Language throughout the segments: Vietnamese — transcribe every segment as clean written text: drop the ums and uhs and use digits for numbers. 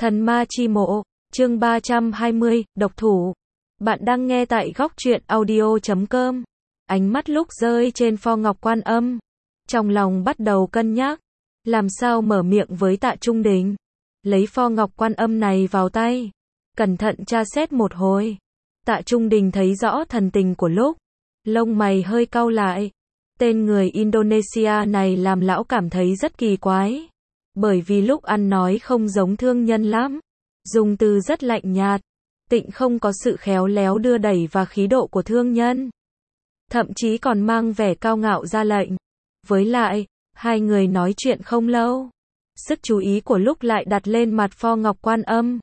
Thần ma chi mộ, chương 320, độc thủ. Bạn đang nghe tại góc truyện audio.com. Ánh mắt lúc rơi trên pho ngọc Quan Âm, trong lòng bắt đầu cân nhắc, làm sao mở miệng với Tạ Trung Đình. Lấy pho ngọc Quan Âm này vào tay, cẩn thận tra xét một hồi. Tạ Trung Đình thấy rõ thần tình của lúc, lông mày hơi cau lại. Tên người Indonesia này làm lão cảm thấy rất kỳ quái. Bởi vì lúc ăn nói không giống thương nhân lắm, dùng từ rất lạnh nhạt, tịnh không có sự khéo léo đưa đẩy và khí độ của thương nhân. Thậm chí còn mang vẻ cao ngạo ra lệnh. Với lại, hai người nói chuyện không lâu, sức chú ý của lúc lại đặt lên mặt pho ngọc Quan Âm.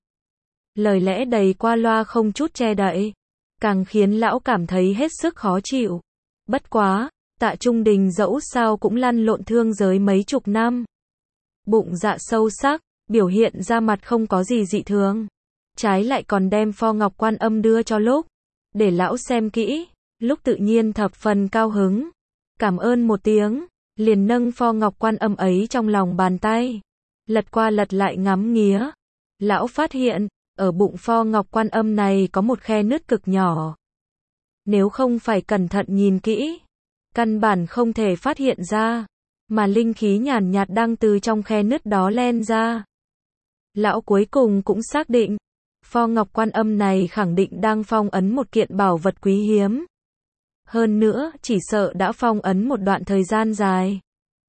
Lời lẽ đầy qua loa không chút che đậy, càng khiến lão cảm thấy hết sức khó chịu. Bất quá, Tạ Trung Đình dẫu sao cũng lăn lộn thương giới mấy chục năm. Bụng dạ sâu sắc, biểu hiện ra mặt không có gì dị thường. Trái lại còn đem pho ngọc Quan Âm đưa cho lúc, để lão xem kỹ. Lúc tự nhiên thập phần cao hứng, cảm ơn một tiếng, liền nâng pho ngọc Quan Âm ấy trong lòng bàn tay, lật qua lật lại ngắm nghía. Lão phát hiện, ở bụng pho ngọc Quan Âm này có một khe nứt cực nhỏ. Nếu không phải cẩn thận nhìn kỹ, căn bản không thể phát hiện ra, mà linh khí nhàn nhạt đang từ trong khe nứt đó len ra. Lão cuối cùng cũng xác định, pho ngọc Quan Âm này khẳng định đang phong ấn một kiện bảo vật quý hiếm. Hơn nữa, chỉ sợ đã phong ấn một đoạn thời gian dài.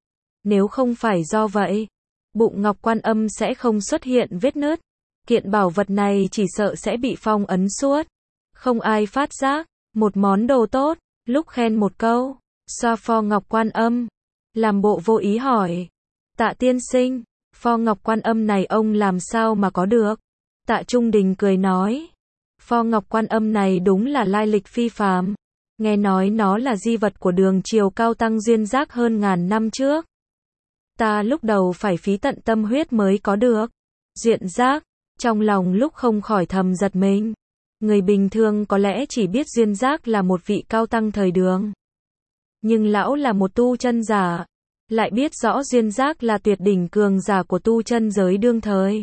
Nếu không phải do vậy, bụng ngọc Quan Âm sẽ không xuất hiện vết nứt. Kiện bảo vật này chỉ sợ sẽ bị phong ấn suốt, không ai phát giác. Một món đồ tốt, lúc khen một câu, xoa pho ngọc Quan Âm, làm bộ vô ý hỏi, Tạ tiên sinh, pho ngọc Quan Âm này ông làm sao mà có được? Tạ Trung Đình cười nói, pho ngọc Quan Âm này đúng là lai lịch phi phàm. Nghe nói nó là di vật của Đường triều cao tăng Duyên Giác hơn ngàn năm trước. Ta lúc đầu phải phí tận tâm huyết mới có được. Duyên Giác, trong lòng lúc không khỏi thầm giật mình. Người bình thường có lẽ chỉ biết Duyên Giác là một vị cao tăng thời Đường. Nhưng lão là một tu chân giả, lại biết rõ Duyên Giác là tuyệt đỉnh cường giả của tu chân giới đương thời.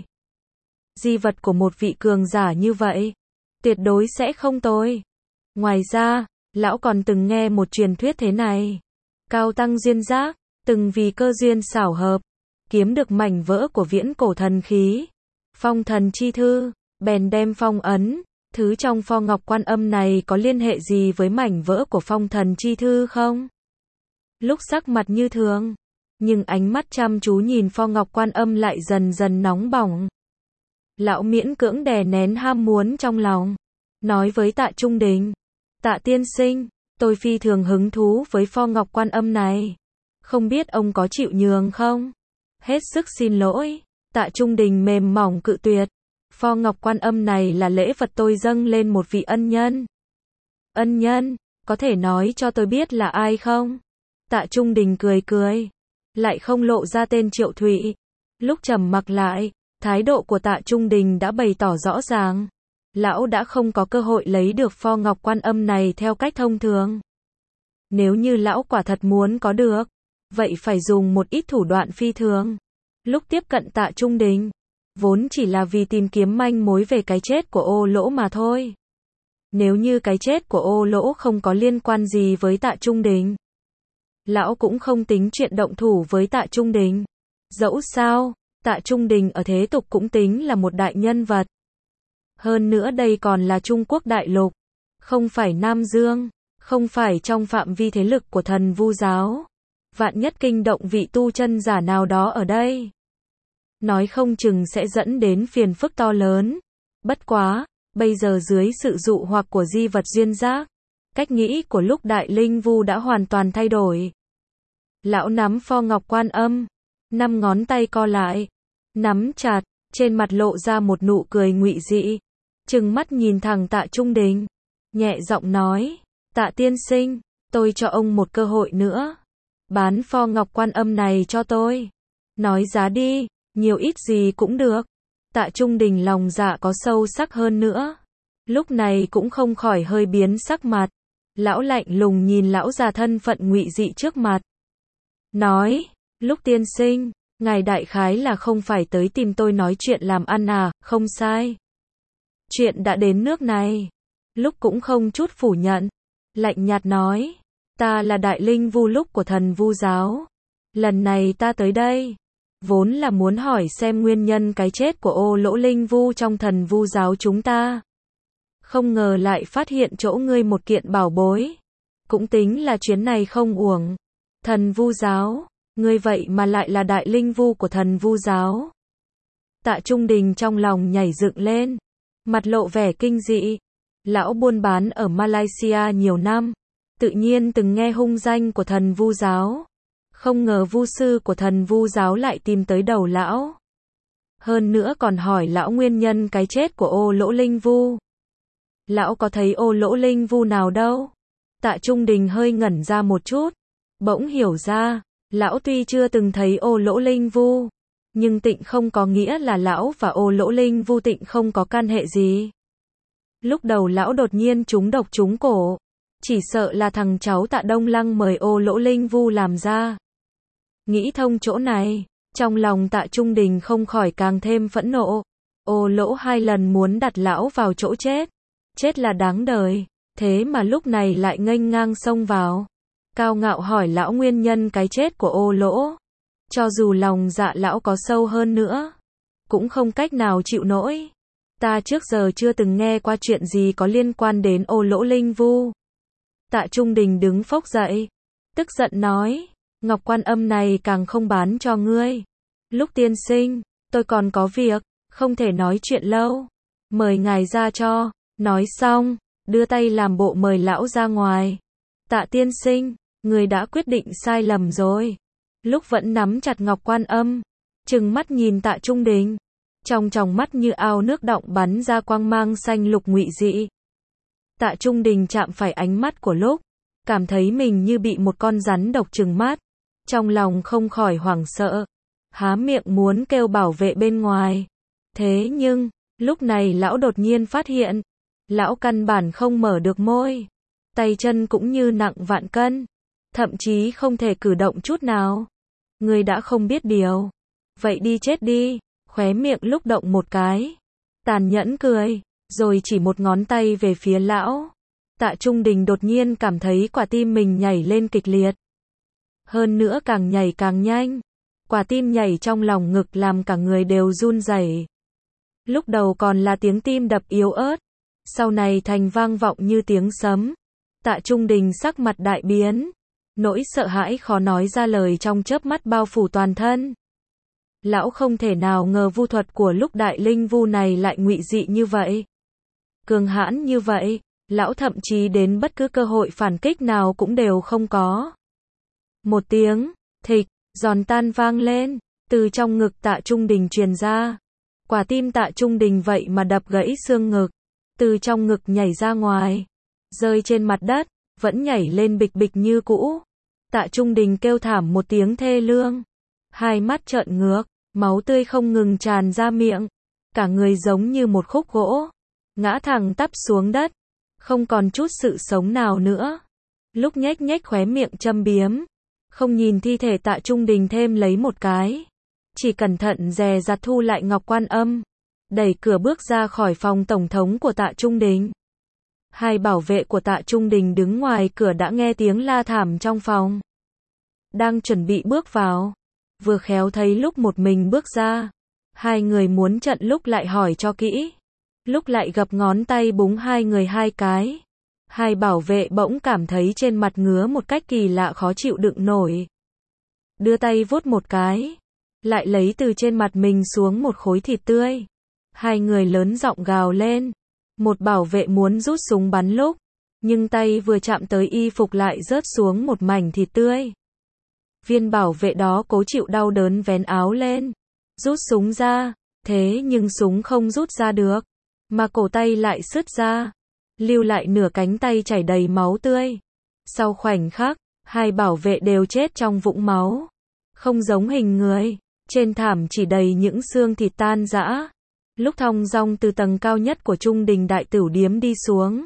Di vật của một vị cường giả như vậy, tuyệt đối sẽ không tồi. Ngoài ra, lão còn từng nghe một truyền thuyết thế này. Cao tăng Duyên Giác, từng vì cơ duyên xảo hợp, kiếm được mảnh vỡ của viễn cổ thần khí, phong thần chi thư, bèn đem phong ấn. Thứ trong pho ngọc Quan Âm này có liên hệ gì với mảnh vỡ của phong thần chi thư không? Lúc sắc mặt như thường, nhưng ánh mắt chăm chú nhìn pho ngọc Quan Âm lại dần dần nóng bỏng. Lão miễn cưỡng đè nén ham muốn trong lòng, nói với Tạ Trung Đình, Tạ tiên sinh, tôi phi thường hứng thú với pho ngọc Quan Âm này. Không biết ông có chịu nhường không? Hết sức xin lỗi, Tạ Trung Đình mềm mỏng cự tuyệt. Pho ngọc Quan Âm này là lễ vật tôi dâng lên một vị ân nhân. Ân nhân, có thể nói cho tôi biết là ai không? Tạ Trung Đình cười cười, lại không lộ ra tên Triệu Thụy. Lúc trầm mặc lại, thái độ của Tạ Trung Đình đã bày tỏ rõ ràng. Lão đã không có cơ hội lấy được pho ngọc Quan Âm này theo cách thông thường. Nếu như lão quả thật muốn có được, vậy phải dùng một ít thủ đoạn phi thường. Lúc tiếp cận Tạ Trung Đình, vốn chỉ là vì tìm kiếm manh mối về cái chết của Ô Lỗ mà thôi. Nếu như cái chết của Ô Lỗ không có liên quan gì với Tạ Trung Đình, lão cũng không tính chuyện động thủ với Tạ Trung Đình. Dẫu sao, Tạ Trung Đình ở thế tục cũng tính là một đại nhân vật. Hơn nữa đây còn là Trung Quốc đại lục, không phải Nam Dương, không phải trong phạm vi thế lực của Thần Vu giáo. Vạn nhất kinh động vị tu chân giả nào đó ở đây, nói không chừng sẽ dẫn đến phiền phức to lớn. Bất quá, bây giờ dưới sự dụ hoặc của di vật Duyên Giác, cách nghĩ của lúc Đại Linh Vu đã hoàn toàn thay đổi. Lão nắm pho ngọc Quan Âm, 5 ngón tay co lại, nắm chặt, trên mặt lộ ra một nụ cười ngụy dị, trừng mắt nhìn thẳng Tạ Trung Đình, nhẹ giọng nói, Tạ tiên sinh, tôi cho ông một cơ hội nữa. Bán pho ngọc Quan Âm này cho tôi. Nói giá đi, nhiều ít gì cũng được. Tạ Trung Đình lòng dạ có sâu sắc hơn nữa. Lúc này cũng không khỏi hơi biến sắc mặt. Lão lạnh lùng nhìn lão già thân phận ngụy dị trước mặt. Nói, lúc tiên sinh, Ngài đại khái là không phải tới tìm tôi nói chuyện làm ăn à, không sai. Chuyện đã đến nước này. Lúc cũng không chút phủ nhận. Lạnh nhạt nói. Ta là đại linh vu Lúc của thần vu giáo. Lần này ta tới đây. Vốn là muốn hỏi xem nguyên nhân cái chết của Ô Lỗ linh vu trong thần vu giáo chúng ta. Không ngờ lại phát hiện chỗ ngươi một kiện bảo bối. Cũng tính là chuyến này không uổng. Thần vu giáo. Ngươi vậy mà lại là đại linh vu của thần vu giáo. Tạ Trung Đình trong lòng nhảy dựng lên. Mặt lộ vẻ kinh dị. Lão buôn bán ở Malaysia nhiều năm. Tự nhiên từng nghe hung danh của thần vu giáo. Không ngờ vu sư của thần vu giáo lại tìm tới đầu lão. Hơn nữa còn hỏi lão nguyên nhân cái chết của Ô Lỗ linh vu. Lão có thấy Ô Lỗ linh vu nào đâu? Tạ Trung Đình hơi ngẩn ra một chút. Bỗng hiểu ra. Lão tuy chưa từng thấy Ô Lỗ linh vu. Nhưng tịnh không có nghĩa là lão và Ô Lỗ linh vu tịnh không có can hệ gì. Lúc đầu lão đột nhiên trúng độc trúng cổ. Chỉ sợ là thằng cháu Tạ Đông Lăng mời Ô Lỗ linh vu làm ra. Nghĩ thông chỗ này, trong lòng Tạ Trung Đình không khỏi càng thêm phẫn nộ. Ô Lỗ 2 lần muốn đặt lão vào chỗ chết. Chết là đáng đời. Thế mà lúc này lại nghênh ngang xông vào. Cao ngạo hỏi lão nguyên nhân cái chết của Ô Lỗ. Cho dù lòng dạ lão có sâu hơn nữa, cũng không cách nào chịu nổi. Ta trước giờ chưa từng nghe qua chuyện gì có liên quan đến Ô Lỗ linh vu. Tạ Trung Đình đứng phốc dậy, tức giận nói, Ngọc Quan Âm này càng không bán cho ngươi. Lúc tiên sinh, tôi còn có việc, không thể nói chuyện lâu. Mời ngài ra cho. Nói xong, đưa tay làm bộ mời lão ra ngoài. Tạ tiên sinh, người đã quyết định sai lầm rồi. Lúc vẫn nắm chặt Ngọc Quan Âm, trừng mắt nhìn Tạ Trung Đình. Trong tròng mắt như ao nước đọng bắn ra quang mang xanh lục ngụy dị. Tạ Trung Đình chạm phải ánh mắt của Lúc, cảm thấy mình như bị một con rắn độc trừng mắt. Trong lòng không khỏi hoảng sợ, há miệng muốn kêu bảo vệ bên ngoài. Thế nhưng, lúc này lão đột nhiên phát hiện, lão căn bản không mở được môi. Tay chân cũng như nặng vạn cân, thậm chí không thể cử động chút nào. Ngươi đã không biết điều, vậy đi chết đi. Khóe miệng Lúc động một cái, tàn nhẫn cười, rồi chỉ một ngón tay về phía lão. Tạ Trung Đình đột nhiên cảm thấy quả tim mình nhảy lên kịch liệt. Hơn nữa càng nhảy càng nhanh. Quả tim nhảy trong lòng ngực làm cả người đều run rẩy. Lúc đầu còn là tiếng tim đập yếu ớt, sau này thành vang vọng như tiếng sấm. Tạ Trung Đình sắc mặt đại biến, nỗi sợ hãi khó nói ra lời trong chớp mắt bao phủ toàn thân. Lão không thể nào ngờ vu thuật của Lúc đại linh vu này lại ngụy dị như vậy, cường hãn như vậy. Lão thậm chí đến bất cứ cơ hội phản kích nào cũng đều không có. Một tiếng thịch giòn tan vang lên, từ trong ngực Tạ Trung Đình truyền ra. Quả tim Tạ Trung Đình vậy mà đập gãy xương ngực, từ trong ngực nhảy ra ngoài, rơi trên mặt đất, vẫn nhảy lên bịch bịch như cũ. Tạ Trung Đình kêu thảm một tiếng thê lương, hai mắt trợn ngược, máu tươi không ngừng tràn ra miệng, cả người giống như một khúc gỗ, ngã thẳng tắp xuống đất, không còn chút sự sống nào nữa. Lúc nhếch nhếch khóe miệng châm biếm, không nhìn thi thể Tạ Trung Đình thêm lấy một cái, chỉ cẩn thận dè dặt thu lại Ngọc Quan Âm, đẩy cửa bước ra khỏi phòng tổng thống của Tạ Trung Đình. Hai bảo vệ của Tạ Trung Đình đứng ngoài cửa đã nghe tiếng la thảm trong phòng, đang chuẩn bị bước vào, vừa khéo thấy Lúc một mình bước ra. Hai người muốn chặn Lúc lại hỏi cho kỹ. Lúc lại gập ngón tay búng hai người hai cái. Hai bảo vệ bỗng cảm thấy trên mặt ngứa một cách kỳ lạ khó chịu đựng nổi. Đưa tay vuốt một cái, lại lấy từ trên mặt mình xuống một khối thịt tươi. Hai người lớn giọng gào lên. Một bảo vệ muốn rút súng bắn Lúc, nhưng tay vừa chạm tới y phục lại rớt xuống một mảnh thịt tươi. Viên bảo vệ đó cố chịu đau đớn vén áo lên, rút súng ra, thế nhưng súng không rút ra được, mà cổ tay lại sứt ra, lưu lại nửa cánh tay chảy đầy máu tươi. Sau khoảnh khắc, hai bảo vệ đều chết trong vũng máu, không giống hình người, trên thảm chỉ đầy những xương thịt tan rã. Lúc thong dong từ tầng cao nhất của Trung Đình Đại Tửu Điếm đi xuống,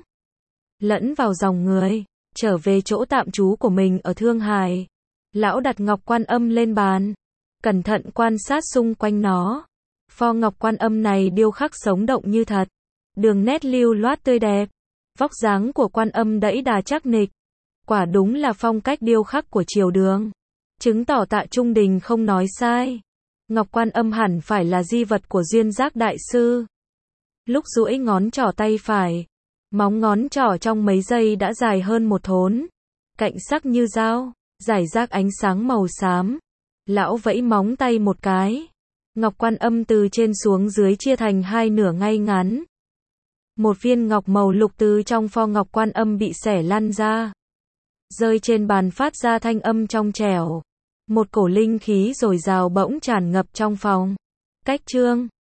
lẫn vào dòng người, trở về chỗ tạm trú của mình ở Thương Hải. Lão đặt Ngọc Quan Âm lên bàn, cẩn thận quan sát xung quanh nó. Pho ngọc Quan Âm này điêu khắc sống động như thật, đường nét lưu loát tươi đẹp, vóc dáng của Quan Âm đẫy đà chắc nịch, quả đúng là phong cách điêu khắc của triều Đường, chứng tỏ Tạ Trung Đình không nói sai. Ngọc Quan Âm hẳn phải là di vật của Duyên Giác đại sư. Lúc duỗi ngón trỏ tay phải, móng ngón trỏ trong mấy giây đã dài hơn một thốn, cạnh sắc như dao, rải rác ánh sáng màu xám. Lão vẫy móng tay một cái, Ngọc Quan Âm từ trên xuống dưới chia thành hai nửa ngay ngắn. Một viên ngọc màu lục từ trong pho Ngọc Quan Âm bị xẻ lăn ra, rơi trên bàn phát ra thanh âm trong trẻo. Một cổ linh khí dồi dào bỗng tràn ngập trong phòng. Cách chương